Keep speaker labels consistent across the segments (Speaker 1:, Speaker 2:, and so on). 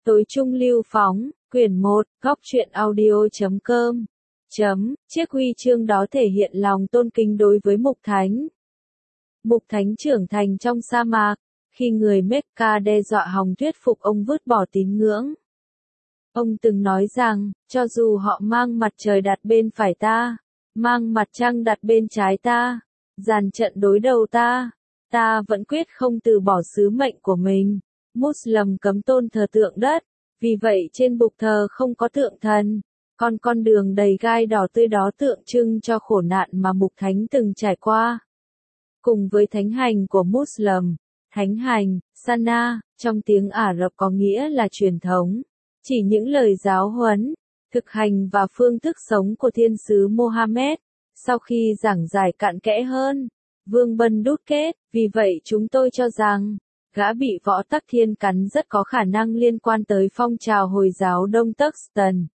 Speaker 1: Tối trung lưu phóng, quyển 1, góc truyện audio.com. Chiếc huy chương đó thể hiện lòng tôn kính đối với Mục Thánh. Mục Thánh trưởng thành trong sa mạc, khi người Mecca đe dọa hòng thuyết phục ông vứt bỏ tín ngưỡng. Ông từng nói rằng, cho dù họ mang mặt trời đặt bên phải ta, mang mặt trăng đặt bên trái ta, dàn trận đối đầu ta vẫn quyết không từ bỏ sứ mệnh của mình. Muslim cấm tôn thờ tượng đất, vì vậy trên bục thờ không có tượng thần, còn con đường đầy gai đỏ tươi đó tượng trưng cho khổ nạn mà Mục Thánh từng trải qua. Cùng với thánh hành của Muslim, thánh hành, Sana, trong tiếng Ả Rập có nghĩa là truyền thống, chỉ những lời giáo huấn, thực hành và phương thức sống của thiên sứ Mohammed. Sau khi giảng giải cặn kẽ hơn, Vương Bân đúc kết, vì vậy chúng tôi cho rằng, gã bị Võ Tắc Thiên cắn rất có khả năng liên quan tới phong trào Hồi giáo Đông Turkestan.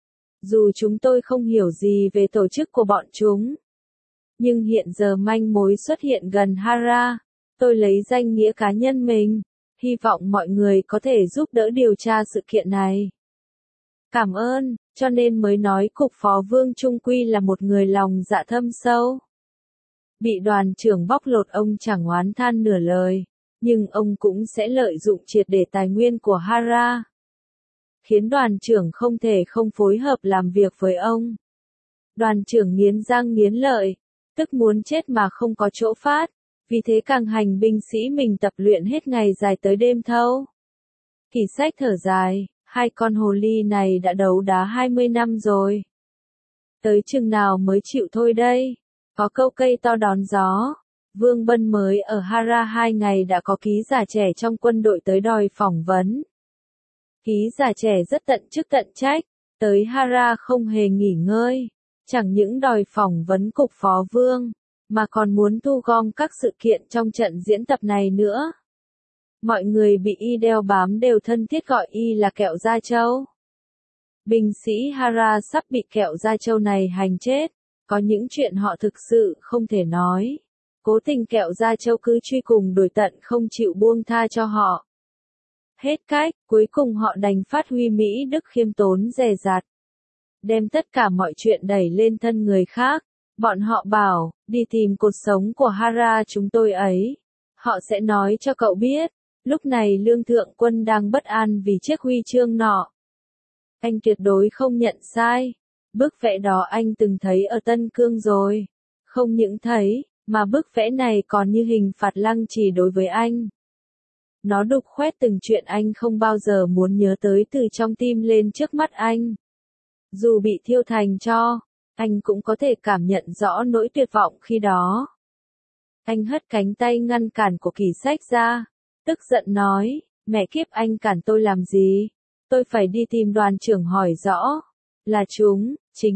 Speaker 1: Dù chúng tôi không hiểu gì về tổ chức của bọn chúng, nhưng hiện giờ manh mối xuất hiện gần Hara, tôi lấy danh nghĩa cá nhân mình, hy vọng mọi người có thể giúp đỡ điều tra sự kiện này. Cảm ơn, cho nên mới nói Cục Phó Vương trung quy là một người lòng dạ thâm sâu. Bị đoàn trưởng bóc lột ông chẳng oán than nửa lời, nhưng ông cũng sẽ lợi dụng triệt để tài nguyên của Hara, khiến đoàn trưởng không thể không phối hợp làm việc với ông. Đoàn trưởng nghiến răng nghiến lợi, tức muốn chết mà không có chỗ phát, vì thế càng hành binh sĩ mình tập luyện hết ngày dài tới đêm thâu. Kỳ Sách thở dài, hai con hồ ly này đã đấu đá 20 năm rồi. Tới chừng nào mới chịu thôi đây? Có câu cây to đón gió. Vương Bân mới ở Hara 2 ngày đã có ký giả trẻ trong quân đội tới đòi phỏng vấn. Ký giả trẻ rất tận chức tận trách, tới Hara không hề nghỉ ngơi, chẳng những đòi phỏng vấn Cục Phó Vương, mà còn muốn thu gom các sự kiện trong trận diễn tập này nữa. Mọi người bị y đeo bám đều thân thiết gọi y là kẹo da trâu. Binh sĩ Hara sắp bị kẹo da trâu này hành chết, có những chuyện họ thực sự không thể nói. Cố tình kẹo da trâu cứ truy cùng đuổi tận không chịu buông tha cho họ. Hết cách, cuối cùng họ đành phát huy Mỹ đức khiêm tốn dè dặt, đem tất cả mọi chuyện đẩy lên thân người khác. Bọn họ bảo, đi tìm cột sống của Hara chúng tôi ấy. Họ sẽ nói cho cậu biết. Lúc này Lương Thượng Quân đang bất an vì chiếc huy chương nọ. Anh tuyệt đối không nhận sai. Bức vẽ đó anh từng thấy ở Tân Cương rồi. Không những thấy, mà bức vẽ này còn như hình phạt lăng trì đối với anh. Nó đục khoét từng chuyện anh không bao giờ muốn nhớ tới từ trong tim lên trước mắt anh. Dù bị thiêu thành tro, anh cũng có thể cảm nhận rõ nỗi tuyệt vọng khi đó. Anh hất cánh tay ngăn cản của Kỳ Sách ra, tức giận nói, mẹ kiếp anh cản tôi làm gì? Tôi phải đi tìm đoàn trưởng hỏi rõ. Là chúng,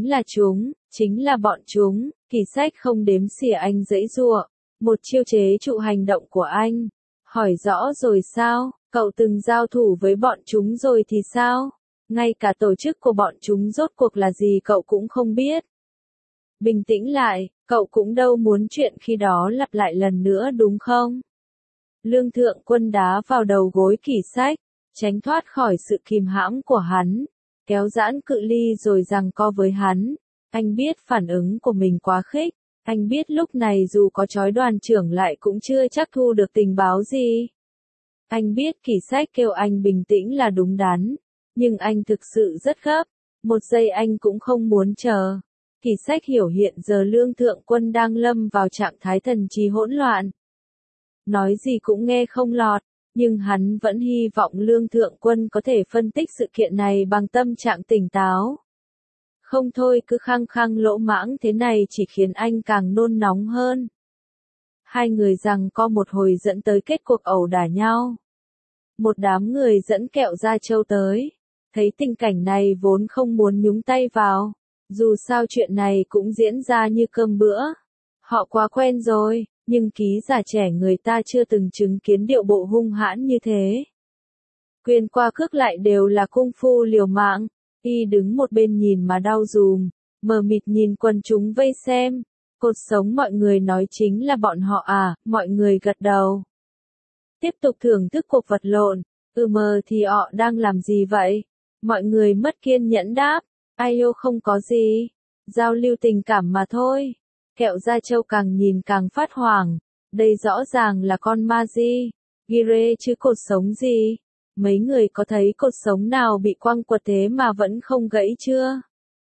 Speaker 1: chính là bọn chúng. Kỳ Sách không đếm xỉa anh giãy giụa, một chiêu chế trụ hành động của anh. Hỏi rõ rồi sao? Cậu từng giao thủ với bọn chúng rồi thì sao? Ngay cả tổ chức của bọn chúng rốt cuộc là gì cậu cũng không biết. Bình tĩnh lại, cậu cũng đâu muốn chuyện khi đó lặp lại lần nữa đúng không? Lương Thượng Quân đá vào đầu gối Kỳ Sách, tránh thoát khỏi sự kìm hãm của hắn, kéo giãn cự ly rồi giằng co với hắn. Anh biết phản ứng của mình quá khích, anh biết lúc này dù có trói đoàn trưởng lại cũng chưa chắc thu được tình báo gì. Anh biết Kỳ Sách kêu anh bình tĩnh là đúng đắn, nhưng anh thực sự rất gấp, một giây anh cũng không muốn chờ. Kỳ Sách hiểu hiện giờ Lương Thượng Quân đang lâm vào trạng thái thần trí hỗn loạn. Nói gì cũng nghe không lọt, nhưng hắn vẫn hy vọng Lương Thượng Quân có thể phân tích sự kiện này bằng tâm trạng tỉnh táo. Không thôi cứ khăng khăng lỗ mãng thế này chỉ khiến anh càng nôn nóng hơn. Hai người giằng co một hồi dẫn tới kết cuộc ẩu đả nhau. Một đám người dẫn kẹo da trâu tới, thấy tình cảnh này vốn không muốn nhúng tay vào. Dù sao chuyện này cũng diễn ra như cơm bữa. Họ quá quen rồi, nhưng ký giả trẻ người ta chưa từng chứng kiến điệu bộ hung hãn như thế. Quyền qua cước lại đều là cung phu liều mạng. Y đứng một bên nhìn mà đau dùm, mờ mịt nhìn quần chúng vây xem. Cột sống mọi người nói chính là bọn họ à, mọi người gật đầu. Tiếp tục thưởng thức cuộc vật lộn, Mờ thì họ đang làm gì vậy? Mọi người mất kiên nhẫn đáp. Ayo không có gì. Giao lưu tình cảm mà thôi. Kẹo da trâu càng nhìn càng phát hoảng. Đây rõ ràng là con Maji. Gire chứ cột sống gì? Mấy người có thấy cột sống nào bị quăng quật thế mà vẫn không gãy chưa?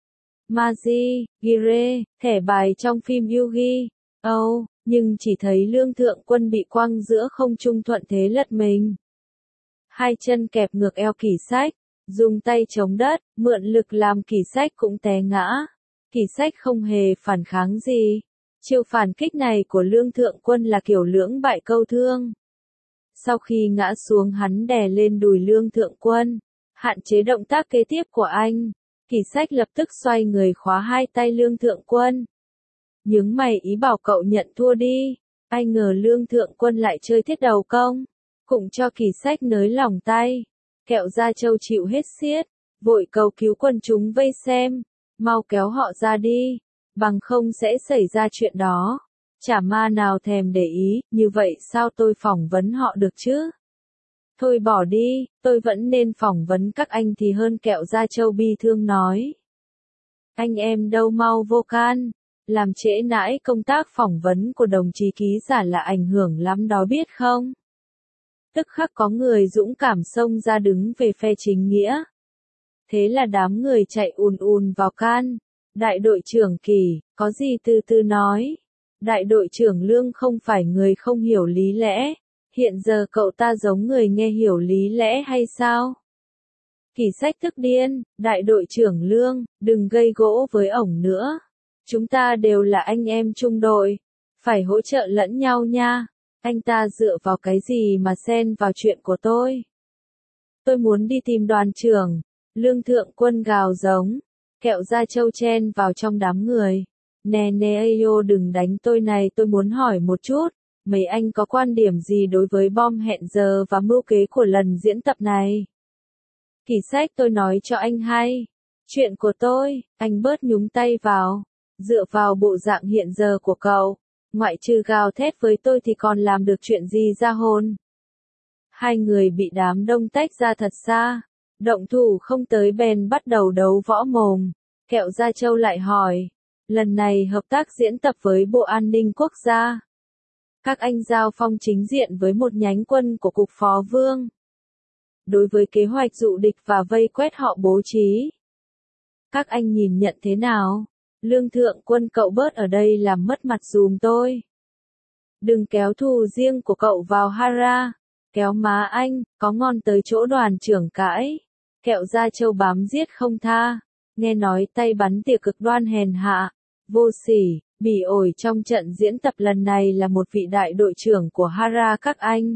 Speaker 1: Maji, Gire, thẻ bài trong phim Yugi. Nhưng chỉ thấy Lương Thượng Quân bị quăng giữa không trung thuận thế lật mình. Hai chân kẹp ngược eo Kỷ Sách, dùng tay chống đất, mượn lực làm Kỷ Sách cũng té ngã. Kỷ Sách không hề phản kháng gì. Chiêu phản kích này của Lương Thượng Quân là kiểu lưỡng bại câu thương. Sau khi ngã xuống hắn đè lên đùi Lương Thượng Quân, hạn chế động tác kế tiếp của anh. Kỷ Sách lập tức xoay người khóa hai tay Lương Thượng Quân. Nhướng mày ý bảo cậu nhận thua đi. Ai ngờ Lương Thượng Quân lại chơi thiết đầu công. Cũng cho Kỷ Sách nới lỏng tay. Kẹo da trâu chịu hết xiết. Vội cầu cứu quần chúng vây xem. Mau kéo họ ra đi. Bằng không sẽ xảy ra chuyện đó. Chả ma nào thèm để ý. Như vậy sao tôi phỏng vấn họ được chứ? Thôi bỏ đi. Tôi vẫn nên phỏng vấn các anh thì hơn, kẹo da trâu bi thương nói. Anh em đâu mau vô can. Làm trễ nãi công tác phỏng vấn của đồng chí ký giả là ảnh hưởng lắm đó biết không? Tức khắc có người dũng cảm xông ra đứng về phe chính nghĩa. Thế là đám người chạy ùn ùn vào can. Đại đội trưởng Kỳ, có gì từ từ nói. Đại đội trưởng Lương không phải người không hiểu lý lẽ. Hiện giờ cậu ta giống người nghe hiểu lý lẽ hay sao? Kỷ Sách tức điên, đại đội trưởng Lương, đừng gây gỗ với ổng nữa. Chúng ta đều là anh em chung đội. Phải hỗ trợ lẫn nhau nha. Anh ta dựa vào cái gì mà xen vào chuyện của tôi? Tôi muốn đi tìm đoàn trưởng. Lương Thượng Quân gào giống. Kẹo da trâu chen vào trong đám người. Nè nè ayo đừng đánh tôi này, tôi muốn hỏi một chút. Mấy anh có quan điểm gì đối với bom hẹn giờ và mưu kế của lần diễn tập này? Kỷ Sách, tôi nói cho anh hay. Chuyện của tôi, anh bớt nhúng tay vào. Dựa vào bộ dạng hiện giờ của cậu, ngoại trừ gào thét với tôi thì còn làm được chuyện gì ra hồn? Hai người bị đám đông tách ra thật xa. Động thủ không tới bèn bắt đầu đấu võ mồm. Kẹo da trâu lại hỏi. Lần này hợp tác diễn tập với Bộ An ninh Quốc gia. Các anh giao phong chính diện với một nhánh quân của Cục Phó Vương. Đối với kế hoạch dụ địch và vây quét họ bố trí. Các anh nhìn nhận thế nào? Lương Thượng Quân, cậu bớt ở đây làm mất mặt dùm tôi. Đừng kéo thù riêng của cậu vào Hara. Kéo má anh, có ngon tới chỗ đoàn trưởng cãi. Kẹo da trâu bám giết không tha. Nghe nói tay bắn tỉa cực đoan hèn hạ, vô sỉ, bỉ ổi trong trận diễn tập lần này là một vị đại đội trưởng của Hara các anh.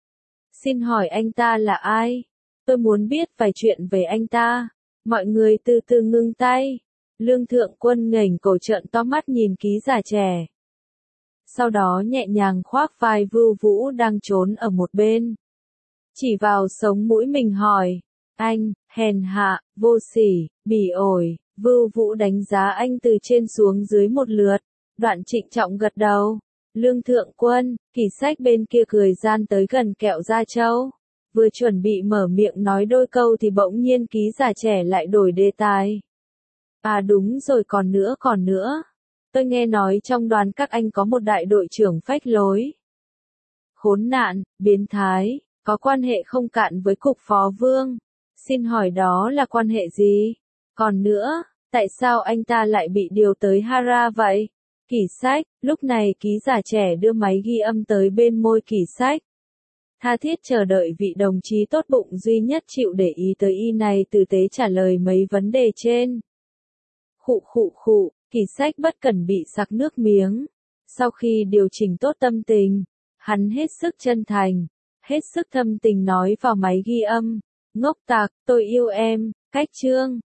Speaker 1: Xin hỏi anh ta là ai? Tôi muốn biết vài chuyện về anh ta. Mọi người từ từ ngưng tay. Lương Thượng Quân ngẩng cổ trợn to mắt nhìn ký giả trẻ. Sau đó nhẹ nhàng khoác vai Vưu Vũ đang trốn ở một bên. Chỉ vào sống mũi mình hỏi. Anh, hèn hạ, vô sỉ, bỉ ổi. Vưu Vũ đánh giá anh từ trên xuống dưới một lượt. Đoạn trịnh trọng gật đầu. Lương Thượng Quân, Kỷ Sách bên kia cười gian tới gần kẹo da trâu. Vừa chuẩn bị mở miệng nói đôi câu thì bỗng nhiên ký giả trẻ lại đổi đề tài. À đúng rồi, còn nữa. Tôi nghe nói trong đoàn các anh có một đại đội trưởng phách lối. Khốn nạn, biến thái, có quan hệ không cạn với Cục Phó Vương. Xin hỏi đó là quan hệ gì? Còn nữa, tại sao anh ta lại bị điều tới Hara vậy? Kỷ Sách, lúc này ký giả trẻ đưa máy ghi âm tới bên môi Kỷ Sách. Tha thiết chờ đợi vị đồng chí tốt bụng duy nhất chịu để ý tới y này tử tế trả lời mấy vấn đề trên. Khụ, Kỷ Sách bất cần bị sặc nước miếng. Sau khi điều chỉnh tốt tâm tình, hắn hết sức chân thành, hết sức thâm tình nói vào máy ghi âm. Ngốc tạc, tôi yêu em, cách chương.